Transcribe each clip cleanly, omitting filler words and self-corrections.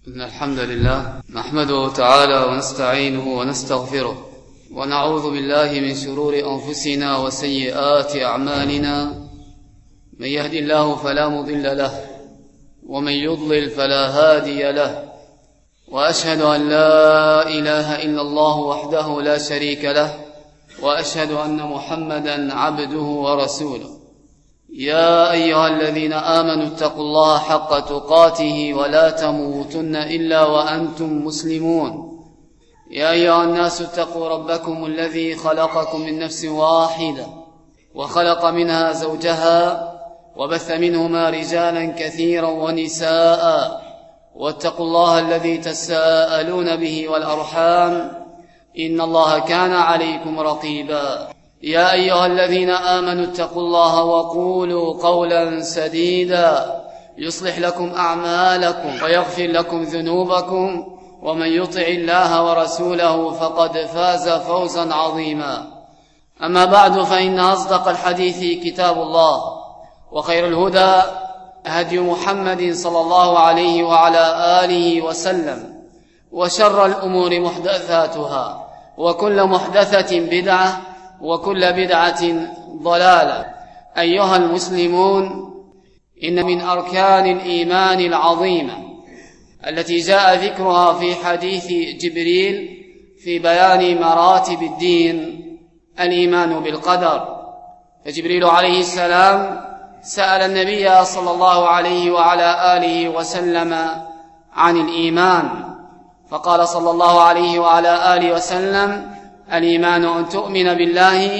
إن الحمد لله نحمده تعالى ونستعينه ونستغفره ونعوذ بالله من شرور أنفسنا وسيئات أعمالنا. من يهد الله فلا مضل له ومن يضلل فلا هادي له، وأشهد أن لا إله إلا الله وحده لا شريك له، وأشهد أن محمدا عبده ورسوله. يا أيها الذين آمنوا اتقوا الله حق تقاته ولا تموتن إلا وأنتم مسلمون. يا أيها الناس اتقوا ربكم الذي خلقكم من نفس واحدة وخلق منها زوجها وبث منهما رجالا كثيرا ونساء، واتقوا الله الذي تساءلون به والأرحام إن الله كان عليكم رقيبا. يا أيها الذين آمنوا اتقوا الله وقولوا قولا سديدا يصلح لكم أعمالكم ويغفر لكم ذنوبكم، ومن يطع الله ورسوله فقد فاز فوزا عظيما. أما بعد، فإن أصدق الحديث كتاب الله، وخير الهدى هدي محمد صلى الله عليه وعلى آله وسلم، وشر الأمور محدثاتها، وكل محدثة بدعة، وكل بدعة ضلالة. أيها المسلمون، إن من أركان الإيمان العظيمة التي جاء ذكرها في حديث جبريل في بيان مراتب الدين الإيمان بالقدر. فجبريل عليه السلام سأل النبي صلى الله عليه وعلى آله وسلم عن الإيمان، فقال صلى الله عليه وعلى آله وسلم: الإيمان أن تؤمن بالله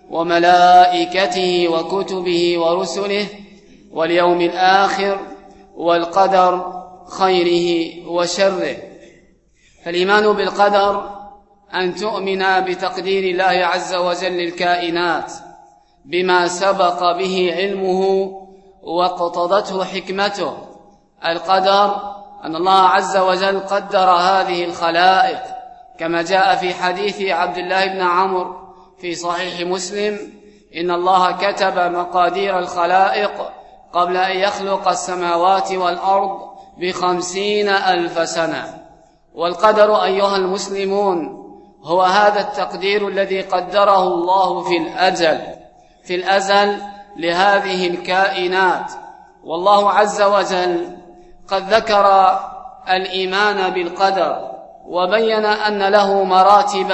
وملائكته وكتبه ورسله واليوم الآخر والقدر خيره وشره. فالإيمان بالقدر أن تؤمن بتقدير الله عز وجل للكائنات بما سبق به علمه واقتضته حكمته. القدر أن الله عز وجل قدر هذه الخلائق، كما جاء في حديث عبد الله بن عمرو في صحيح مسلم: إن الله كتب مقادير الخلائق قبل أن يخلق السماوات والأرض ب50,000 سنة. والقدر أيها المسلمون هو هذا التقدير الذي قدره الله في الأزل لهذه الكائنات. والله عز وجل قد ذكر الإيمان بالقدر وبين أن له مراتب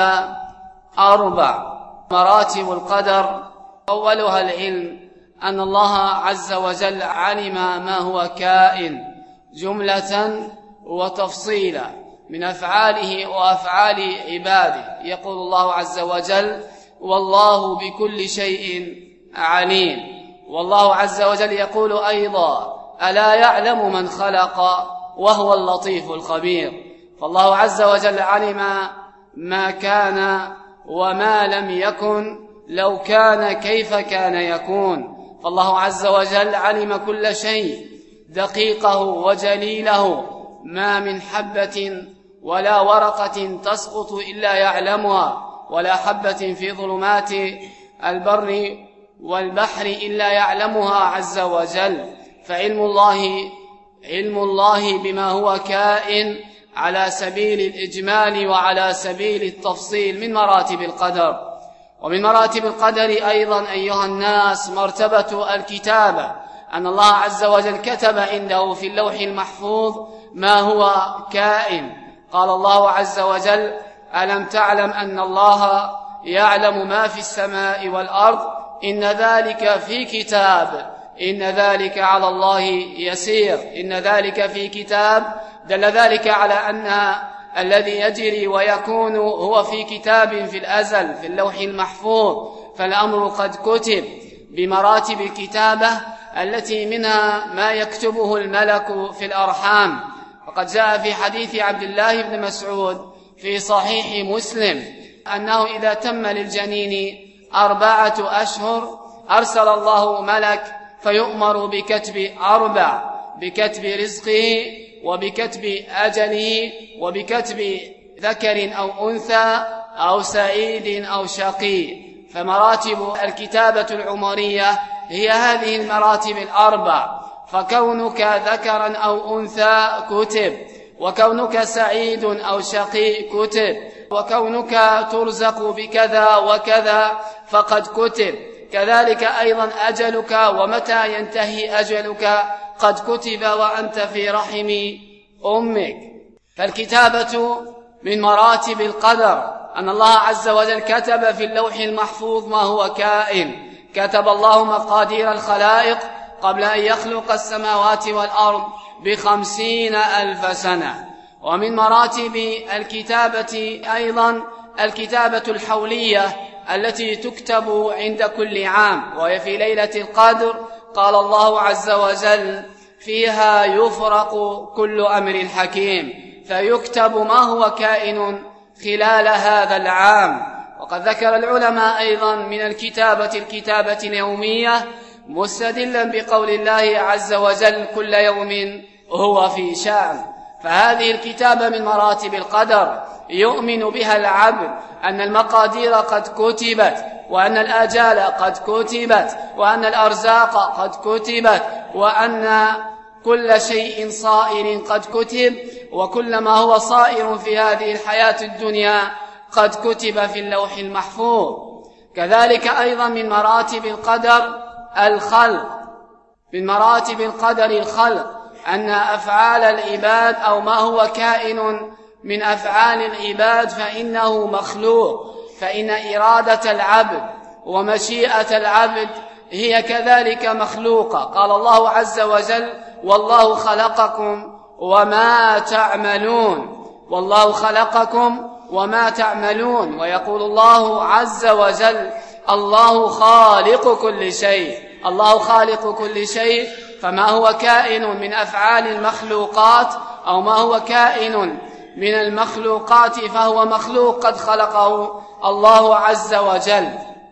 4. مراتب القدر: أولها العلم، أن الله عز وجل علم ما هو كائن جملة وتفصيلا من أفعاله وأفعال عباده. يقول الله عز وجل: والله بكل شيء عليم. والله عز وجل يقول أيضا: ألا يعلم من خلق وهو اللطيف الخبير. فالله عز وجل علم ما كان وما لم يكن، لو كان كيف كان يكون. فالله عز وجل علم كل شيء، دقيقه وجليله، ما من حبة ولا ورقة تسقط إلا يعلمها، ولا حبة في ظلمات البر والبحر إلا يعلمها عز وجل. فعلم الله بما هو كائن على سبيل الإجمال وعلى سبيل التفصيل من مراتب القدر. ومن مراتب القدر أيضا أيها الناس مرتبة الكتابة، أن الله عز وجل كتب عنده في اللوح المحفوظ ما هو كائن. قال الله عز وجل: ألم تعلم أن الله يعلم ما في السماء والأرض، إن ذلك في كتاب، إن ذلك على الله يسير. إن ذلك في كتاب دل ذلك على أن الذي يجري ويكون هو في كتاب في الأزل في اللوح المحفوظ. فالأمر قد كتب بمراتب الكتابة التي منها ما يكتبه الملك في الأرحام. وقد جاء في حديث عبد الله بن مسعود في صحيح مسلم أنه إذا تم للجنين 4 أشهر أرسل الله ملك فيؤمر بكتب 4: بكتب رزقه، وبكتب أجله، وبكتب ذكر أو أنثى، أو سعيد أو شقي. فمراتب الكتابة العمرية هي هذه المراتب 4. فكونك ذكرا أو أنثى كتب، وكونك سعيد أو شقي كتب، وكونك ترزق بكذا وكذا فقد كتب، كذلك أيضا أجلك ومتى ينتهي أجلك قد كتب وأنت في رحم أمك. فالكتابة من مراتب القدر، أن الله عز وجل كتب في اللوح المحفوظ ما هو كائن، كتب الله مقادير الخلائق قبل أن يخلق السماوات والأرض ب50,000 سنة. ومن مراتب الكتابة أيضا الكتابة الحولية التي تكتب عند كل عام، وهي في ليلة القدر قال الله عز وجل فيها يفرق كل أمر حكيم، فيكتب ما هو كائن خلال هذا العام. وقد ذكر العلماء أيضا من الكتابة اليومية مستدلا بقول الله عز وجل كل يوم هو في شأن. فهذه الكتابة من مراتب القدر يؤمن بها العبد أن المقادير قد كتبت، وأن الآجال قد كتبت، وأن الأرزاق قد كتبت، وأن كل شيء صائر قد كتب، وكل ما هو صائر في هذه الحياة الدنيا قد كتب في اللوح المحفوظ. كذلك أيضا من مراتب القدر الخلق، من مراتب القدر الخلق، أن أفعال العباد أو ما هو كائن من أفعال العباد فإنه مخلوق، فإن إرادة العبد ومشيئة العبد هي كذلك مخلوقة. قال الله عز وجل والله خلقكم وما تعملون، والله خلقكم وما تعملون. ويقول الله عز وجل الله خالق كل شيء، الله خالق كل شيء. فما هو كائن من أفعال المخلوقات أو ما هو كائن من المخلوقات فهو مخلوق قد خلقه الله عز وجل.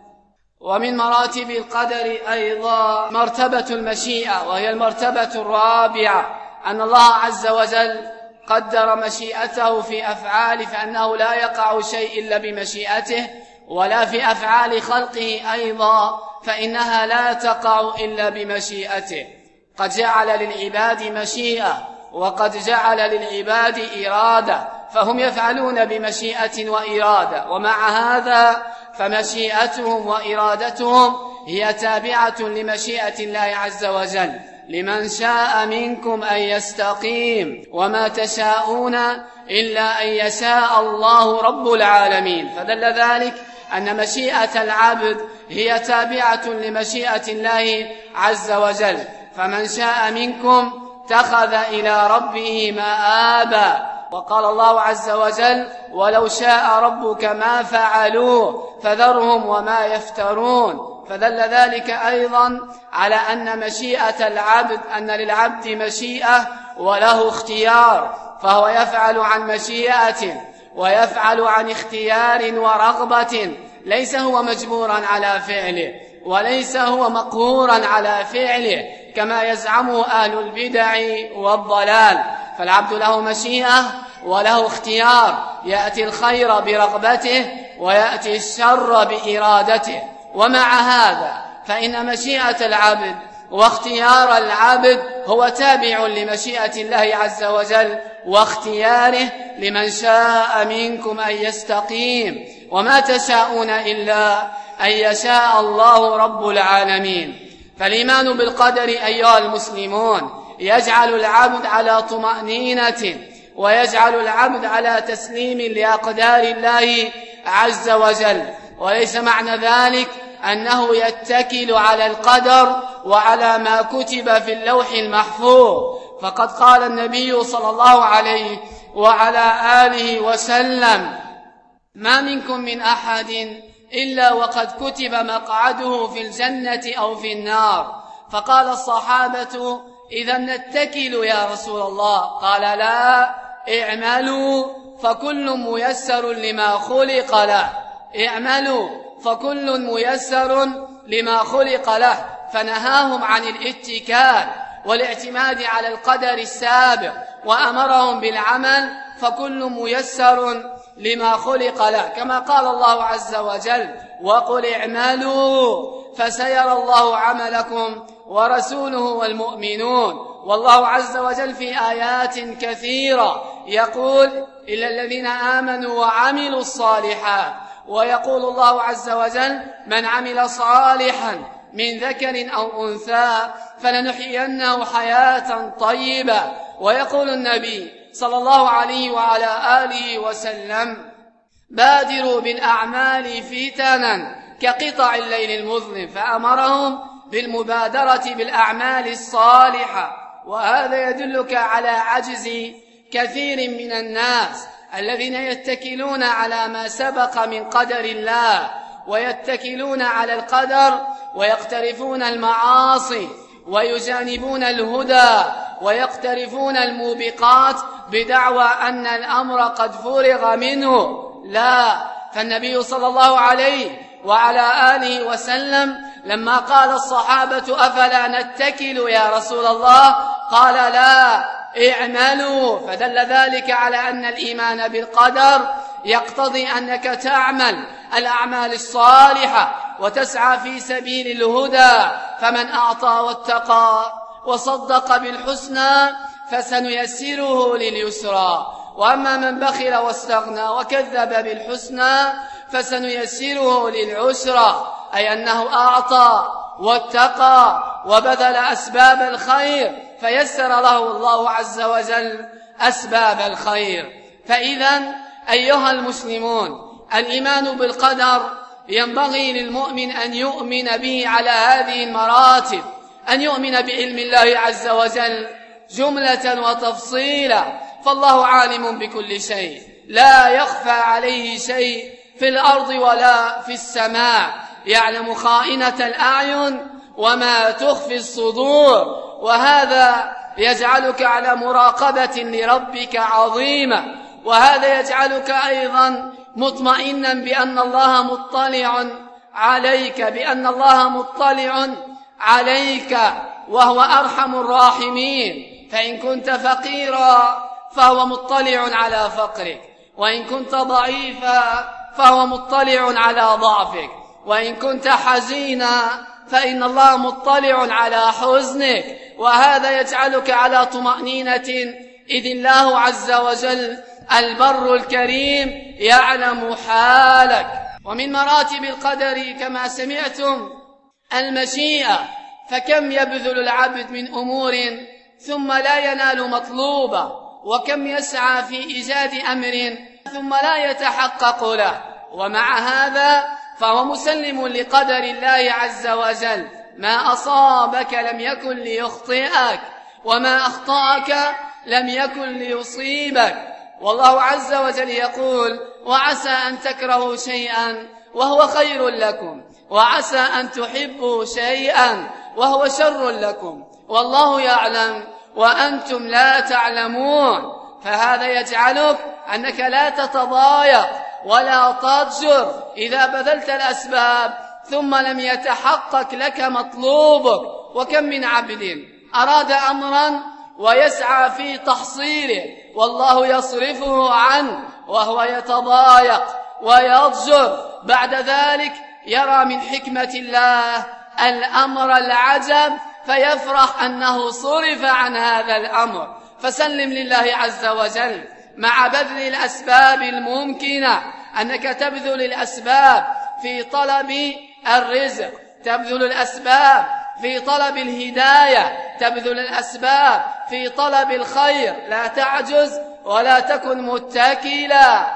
ومن مراتب القدر أيضا مرتبة المشيئة، وهي المرتبة الرابعة، أن الله عز وجل قدر مشيئته في أفعاله، فأنه لا يقع شيء إلا بمشيئته، ولا في أفعال خلقه أيضا فإنها لا تقع إلا بمشيئته. قد جعل للعباد مشيئة وقد جعل للعباد إرادة، فهم يفعلون بمشيئة وإرادة، ومع هذا فمشيئتهم وإرادتهم هي تابعة لمشيئة الله عز وجل. لمن شاء منكم أن يستقيم وما تشاءون إلا أن يشاء الله رب العالمين. فدل ذلك أن مشيئة العبد هي تابعة لمشيئة الله عز وجل. فمن شاء منكم اتخذ إلى ربه مآبا، وقال الله عز وجل ولو شاء ربك ما فعلوه فذرهم وما يفترون. فدل ذلك أيضا على أن مشيئة العبد، أن للعبد مشيئة وله اختيار، فهو يفعل عن مشيئة ويفعل عن اختيار ورغبة، ليس هو مجبورا على فعله وليس هو مقهورا على فعله كما يزعمه أهل البدع والضلال. فالعبد له مشيئة وله اختيار، يأتي الخير برغبته ويأتي الشر بإرادته. ومع هذا فإن مشيئة العبد واختيار العبد هو تابع لمشيئة الله عز وجل واختياره لمن شاء منكم أن يستقيم وما تشاءون إلا أن يشاء الله رب العالمين. فالإيمان بالقدر أيها المسلمون يجعل العبد على طمأنينة، ويجعل العبد على تسليم لأقدار الله عز وجل. وليس معنى ذلك أنه يتكل على القدر وعلى ما كتب في اللوح المحفوظ، فقد قال النبي صلى الله عليه وعلى آله وسلم ما منكم من أحد إلا وقد كتب مقعده في الجنة أو في النار. فقال الصحابة إذا نتكل يا رسول الله؟ قال لا، اعملوا فكل ميسر لما خلق له، اعملوا فكل ميسر لما خلق له. فنهاهم عن الاتكال والاعتماد على القدر السابق وأمرهم بالعمل فكل ميسر لما خلق له، كما قال الله عز وجل وقل اعملوا فسيرى الله عملكم ورسوله والمؤمنون. والله عز وجل في آيات كثيرة يقول إلا الذين آمنوا وعملوا الصالحات، ويقول الله عز وجل من عمل صالحا من ذكر أو أنثى فلنحيينه حياة طيبة. ويقول النبي صلى الله عليه وعلى آله وسلم بادروا بالأعمال فتنا كقطع الليل المظلم، فأمرهم بالمبادرة بالأعمال الصالحة. وهذا يدلك على عجز كثير من الناس الذين يتكلون على ما سبق من قدر الله، ويتكلون على القدر ويقترفون المعاصي ويجانبون الهدى ويقترفون الموبقات بدعوى أن الأمر قد فرغ منه. لا، فالنبي صلى الله عليه وعلى آله وسلم لما قال الصحابة أفلا نتكل يا رسول الله، قال لا، اعملوا. فدل ذلك على أن الإيمان بالقدر يقتضي أنك تعمل الأعمال الصالحة وتسعى في سبيل الهدى. فمن أعطى واتقى وصدق بالحسنى فسنيسره لليسرى، وأما من بخل واستغنى وكذب بالحسنى فسنيسره للعسرى، أي أنه أعطى واتقى وبذل أسباب الخير فيسر له الله عز وجل أسباب الخير. فإذا أيها المسلمون، الإيمان بالقدر ينبغي للمؤمن أن يؤمن به على هذه المراتب: أن يؤمن بعلم الله عز وجل جملة وتفصيلا، فالله عالم بكل شيء، لا يخفى عليه شيء في الأرض ولا في السماء، يعلم خائنة الأعين وما تخفي الصدور، وهذا يجعلك على مراقبة لربك عظيمة، وهذا يجعلك أيضا مطمئنا بأن الله مطلع عليك، بأن الله مطلع عليك وهو أرحم الراحمين. فإن كنت فقيرا فهو مطلع على فقرك، وإن كنت ضعيفا فهو مطلع على ضعفك، وإن كنت حزينا فإن الله مطلع على حزنك، وهذا يجعلك على طمأنينة، إذ الله عز وجل البر الكريم يعلم حالك. ومن مراتب القدر كما سمعتم المشيئة، فكم يبذل العبد من أمور ثم لا ينال مطلوبه، وكم يسعى في إيجاد أمر ثم لا يتحقق له، ومع هذا فهو مسلم لقدر الله عز وجل. ما أصابك لم يكن ليخطئك، وما أخطأك لم يكن ليصيبك. والله عز وجل يقول وعسى أن تكرهوا شيئا وهو خير لكم، وعسى أن تحبوا شيئا وهو شر لكم، والله يعلم وأنتم لا تعلمون. فهذا يجعلك أنك لا تتضايق ولا تضجر إذا بذلت الأسباب ثم لم يتحقق لك مطلوبك. وكم من عبد أراد أمرا ويسعى في تحصيله والله يصرفه عنه وهو يتضايق ويضجر، بعد ذلك يرى من حكمة الله الأمر العجب فيفرح أنه صرف عن هذا الأمر. فسلم لله عز وجل مع بذل الأسباب الممكنة، أنك تبذل الأسباب في طلب الرزق، تبذل الأسباب في طلب الهداية، تبذل الأسباب في طلب الخير، لا تعجز ولا تكن متكلا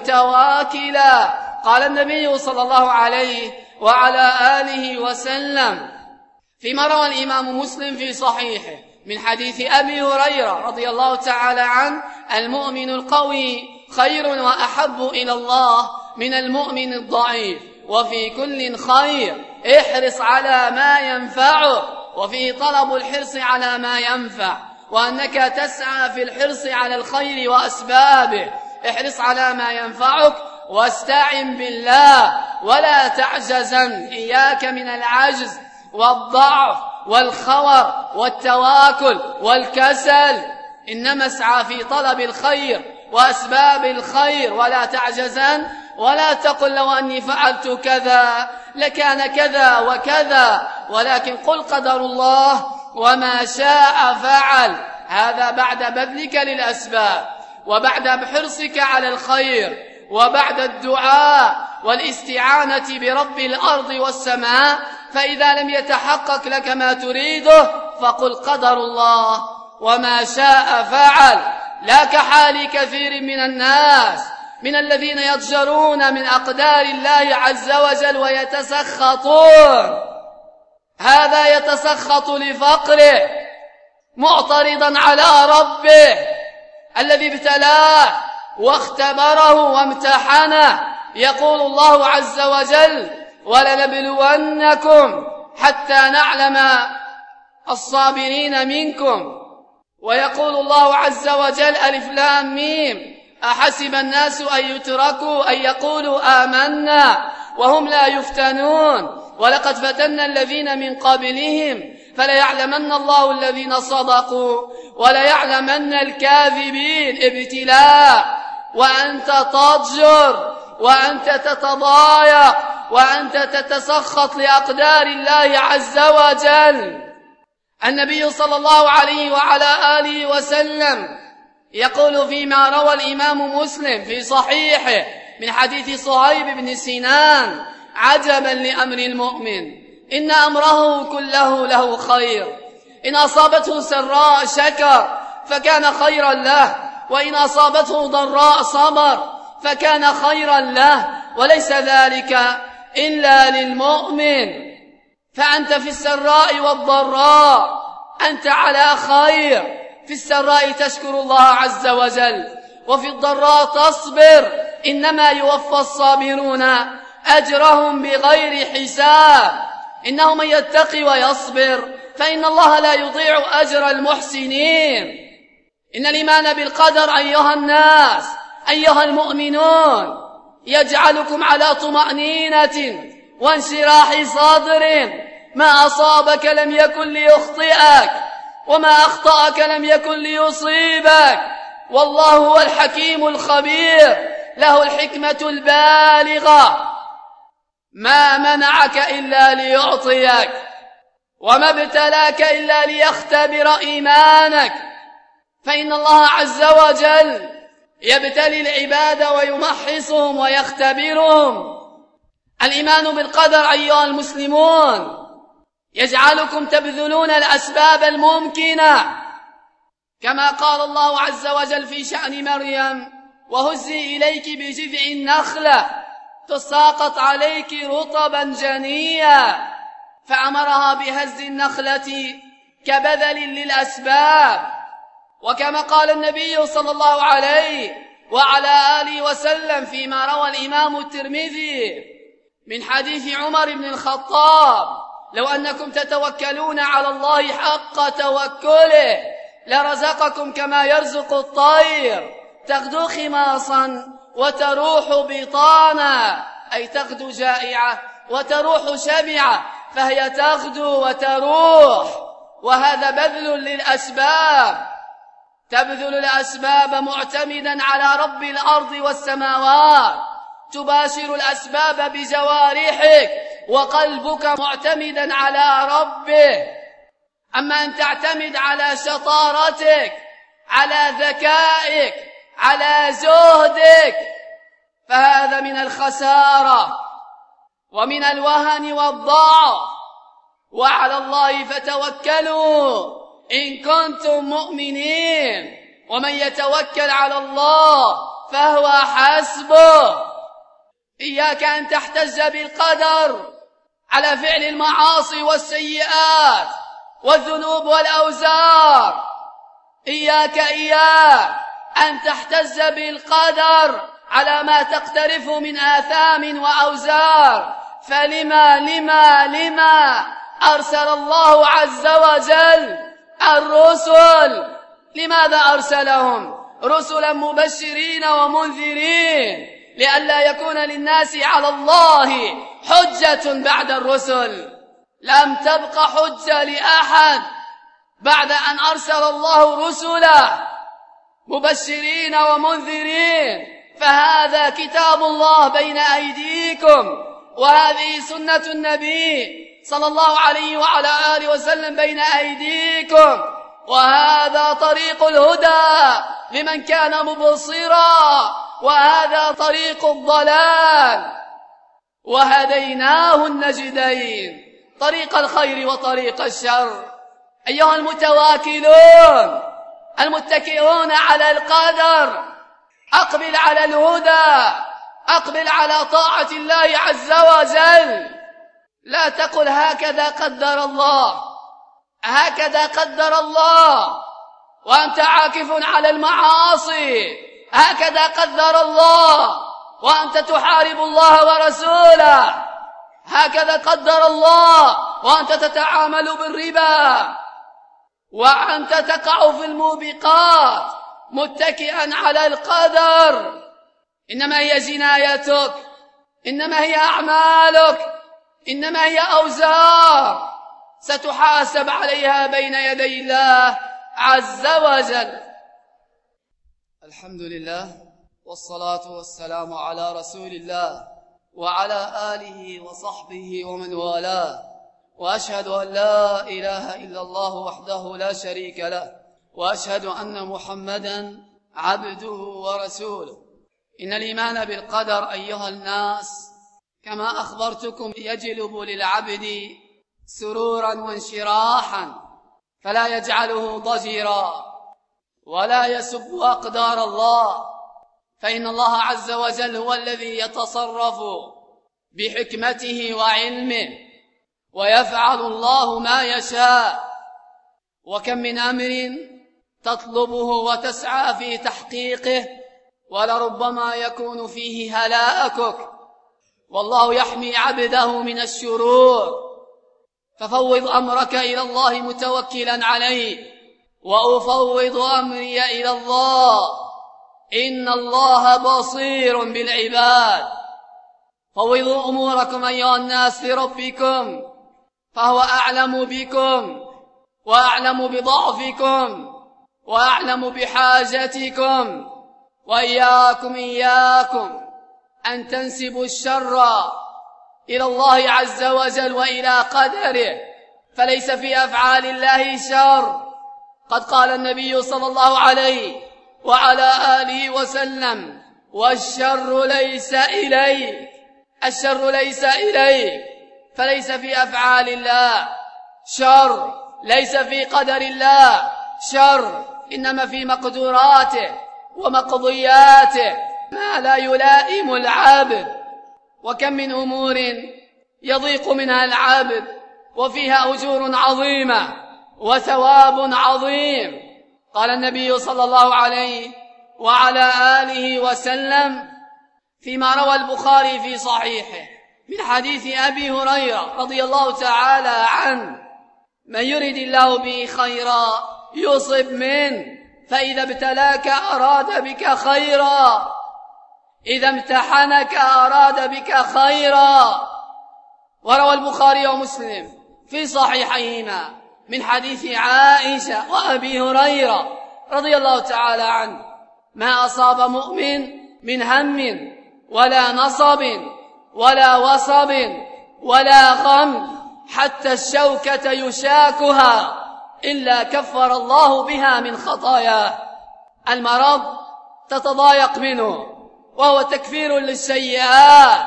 متواكلا. قال النبي صلى الله عليه وعلى آله وسلم فيما روى الإمام مسلم في صحيحه من حديث أبي هريرة رضي الله تعالى عنه: المؤمن القوي خير وأحب إلى الله من المؤمن الضعيف، وفي كل خير، احرص على ما ينفعك، وفي طلب الحرص على ما ينفع، وأنك تسعى في الحرص على الخير وأسبابه. احرص على ما ينفعك واستعن بالله ولا تعجزن، إياك من العجز والضعف والخور والتواكل والكسل، إنما اسعى في طلب الخير وأسباب الخير ولا تعجزن، ولا تقل لو أني فعلت كذا لكان كذا وكذا، ولكن قل قدر الله وما شاء فعل. هذا بعد بذلك للأسباب، وبعد حرصك على الخير، وبعد الدعاء والاستعانة برب الأرض والسماء. فإذا لم يتحقق لك ما تريده فقل قدر الله وما شاء فعل. لا كحال كثير من الناس من الذين يضجرون من أقدار الله عز وجل ويتسخطون. هذا يتسخط لفقره معترضا على ربه الذي ابتلاه واختبره وامتحنه. يقول الله عز وجل: ولنبلونكم حتى نعلم الصابرين منكم. ويقول الله عز وجل: ألف لام ميم، أحسب الناس أن يتركوا أن يقولوا آمنا وهم لا يفتنون ولقد فتنا الذين من قبلهم فليعلمن الله الذين صدقوا وليعلمن الكاذبين. ابتلاء وأنت تضجر وأنت تتضايق وأنت تتسخط لأقدار الله عز وجل. النبي صلى الله عليه وعلى آله وسلم يقول فيما روى الإمام مسلم في صحيحه من حديث صهيب بن سنان: عجبا لأمر المؤمن إن أمره كله له خير، إن أصابته سراء شكر فكان خيرا له، وإن أصابته ضراء صبر فكان خيرا له، وليس ذلك إلا للمؤمن. فأنت في السراء والضراء أنت على خير. في السراء تشكر الله عز وجل، وفي الضراء تصبر. إنما يوفى الصابرون أجرهم بغير حساب. إنه من يتقي ويصبر فإن الله لا يضيع أجر المحسنين. إن الإيمان بالقدر أيها الناس أيها المؤمنون يجعلكم على طمأنينة وانشراح صدر. ما أصابك لم يكن ليخطئك، وما أخطأك لم يكن ليصيبك، والله هو الحكيم الخبير له الحكمة البالغة. ما منعك إلا ليعطيك، وما ابتلاك إلا ليختبر إيمانك. فإن الله عز وجل يبتلي العباد ويمحصهم ويختبرهم. الإيمان بالقدر أيها المسلمون يجعلكم تبذلون الأسباب الممكنة، كما قال الله عز وجل في شأن مريم: وهزي إليك بجذع النخلة تساقط عليك رطبا جنيا. فأمرها بهز النخلة كبذل للأسباب. وكما قال النبي صلى الله عليه وعلى آله وسلم فيما روى الإمام الترمذي من حديث عمر بن الخطاب: لو أنكم تتوكلون على الله حق توكله لرزقكم كما يرزق الطير تغدو خماصا وتروح بطانا، أي تغدو جائعة وتروح شبعة، فهي تغدو وتروح. وهذا بذل للأسباب. تبذل الأسباب معتمدا على رب الأرض والسماوات، تباشر الأسباب بجوارحك وقلبك معتمدا على ربه. أما أن تعتمد على شطارتك، على ذكائك، على زهدك، فهذا من الخسارة ومن الوهن والضعف. وعلى الله فتوكلوا إن كنتم مؤمنين، ومن يتوكل على الله فهو حسبه. إياك أن تحتج بالقدر على فعل المعاصي والسيئات والذنوب والأوزار. إياك أن تحتج بالقدر على ما تقترف من آثام وأوزار. فلما أرسل الله عز وجل الرسل؟ لماذا أرسلهم؟ رسلا مبشرين ومنذرين، لئلا يكون للناس على الله حجة بعد الرسل. لم تبق حجة لأحد بعد أن أرسل الله رسلا مبشرين ومنذرين. فهذا كتاب الله بين أيديكم، وهذه سنة النبي صلى الله عليه وعلى آله وسلم بين أيديكم، وهذا طريق الهدى لمن كان مبصرا، وهذا طريق الضلال، وهديناه النجدين، طريق الخير وطريق الشر. أيها المتواكلون المتكئون على القدر، أقبل على الهدى، أقبل على طاعة الله عز وجل. لا تقل هكذا قدر الله، هكذا قدر الله وأنت عاكف على المعاصي، هكذا قدر الله وأنت تحارب الله ورسوله، هكذا قدر الله وأنت تتعامل بالربا، وأنت تقع في الموبقات متكئا على القدر. إنما هي جنايتك، إنما هي أعمالك، إنما هي أوزار ستحاسب عليها بين يدي الله عز وجل. الحمد لله، والصلاة والسلام على رسول الله وعلى آله وصحبه ومن والاه، وأشهد أن لا إله إلا الله وحده لا شريك له، وأشهد أن محمدا عبده ورسوله. إن الإيمان بالقدر أيها الناس كما أخبرتكم يجلب للعبد سرورا وانشراحا، فلا يجعله ضجرا ولا يسب أقدار الله، فإن الله عز وجل هو الذي يتصرف بحكمته وعلمه، ويفعل الله ما يشاء. وكم من أمر تطلبه وتسعى في تحقيقه ولربما يكون فيه هلاكك، والله يحمي عبده من الشرور. ففوض أمرك إلى الله متوكلا عليه، وأفوض أمري إلى الله، إن الله بصير بالعباد. فوضوا أموركم أيها الناس لربكم، فهو أعلم بكم وأعلم بضعفكم وأعلم بحاجتكم. إياكم أن تنسبوا الشر إلى الله عز وجل وإلى قدره، فليس في أفعال الله شر. قد قال النبي صلى الله عليه وعلى آله وسلم: والشر ليس إليك، الشر ليس إليك. فليس في أفعال الله شر، ليس في قدر الله شر، إنما في مقدوراته ومقضياته ما لا يلائم العبد. وكم من أمور يضيق منها العبد وفيها أجور عظيمة وثواب عظيم. قال النبي صلى الله عليه وعلى آله وسلم فيما روى البخاري في صحيحه من حديث أبي هريرة رضي الله تعالى عنه: من يرد الله به خيرا يصب منه، فإذا ابتلاك أراد بك خيرا، إذا امتحنك أراد بك خيرا. وروى البخاري ومسلم في صحيحيهما من حديث عائشة وأبي هريرة رضي الله تعالى عنه: ما أصاب مؤمن من هم ولا نصب ولا وصب ولا غم حتى الشوكة يشاكها إلا كفر الله بها من خطاياه. المرض تتضايق منه وهو تكفير للسيئات،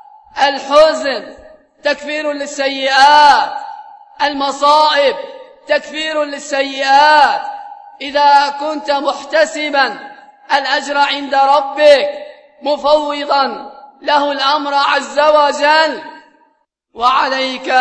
الحزن تكفير للسيئات، المصائب تكفير للسيئات. إذا كنت محتسبا الأجر عند ربك مفوضا له الأمر عز وجل، وعليك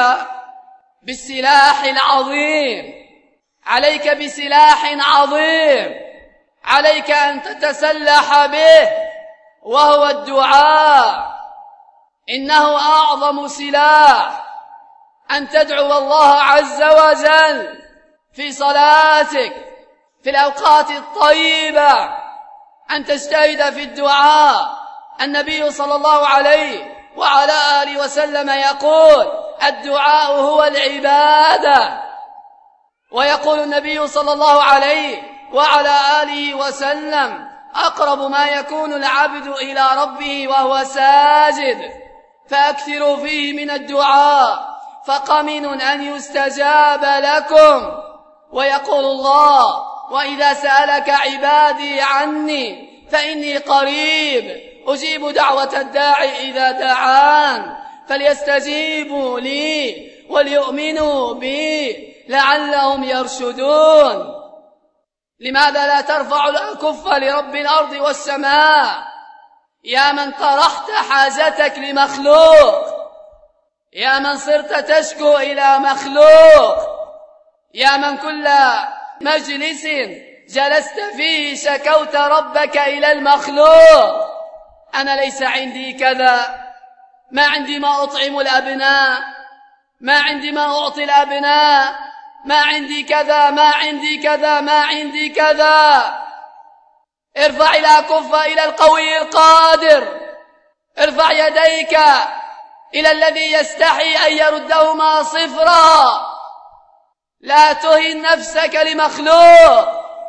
بالسلاح العظيم، عليك بسلاح عظيم، عليك أن تتسلح به، وهو الدعاء. إنه أعظم سلاح، أن تدعو الله عز وجل في صلاتك في الأوقات الطيبة، أن تجتهد في الدعاء. النبي صلى الله عليه وعلى آله وسلم يقول: الدعاء هو العبادة. ويقول النبي صلى الله عليه وعلى آله وسلم: أقرب ما يكون العبد إلى ربه وهو ساجد، فأكثروا فيه من الدعاء. فقمن أن يستجاب لكم. ويقول الله: وإذا سألك عبادي عني فإني قريب أجيب دعوة الداعي إذا دعان فليستجيبوا لي وليؤمنوا بي لعلهم يرشدون. لماذا لا ترفع الأكف لرب الأرض والسماء؟ يا من طرحت حاجتك لمخلوق، يا من صرت تشكو إلى مخلوق، يا من كل مجلس جلست فيه شكوت ربك إلى المخلوق: أنا ليس عندي كذا، ما عندي ما أطعم الأبناء، ما عندي ما أعطي الأبناء، ما عندي كذا، ما عندي كذا، ما عندي كذا. ارفع الأكف إلى القوي القادر، ارفع يديك إلى الذي يستحي أن يردهما صفرا. لا تهن نفسك لمخلوق.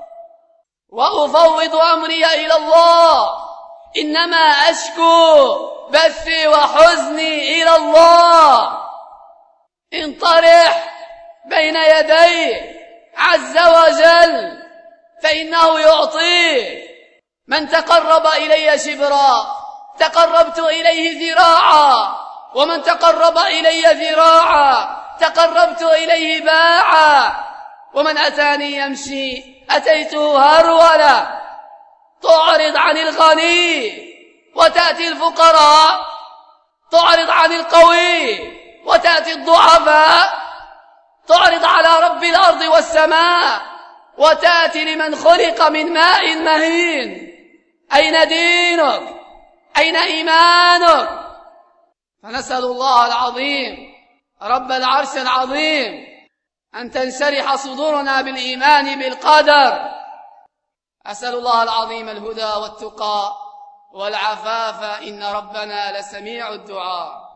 وأفوض أمري إلى الله، إنما أشكو بثي وحزني إلى الله. انطرح بين يديه عز وجل فإنه يعطيك. من تقرب إلي شبرا تقربت إليه ذراعا، ومن تقرب إلي ذراعا تقربت إليه باعا، ومن أتاني يمشي أتيته هرولا. تعرض عن الغني وتأتي الفقراء، تعرض عن القوي وتأتي الضعفاء، تعرض على رب الأرض والسماء وتأتي لمن خلق من ماء مهين. أين دينك؟ أين إيمانك؟ فنسأل الله العظيم رب العرش العظيم أن تنشرح صدورنا بالإيمان بالقدر. أسأل الله العظيم الهدى والتقى والعفاف، إن ربنا لسميع الدعاء.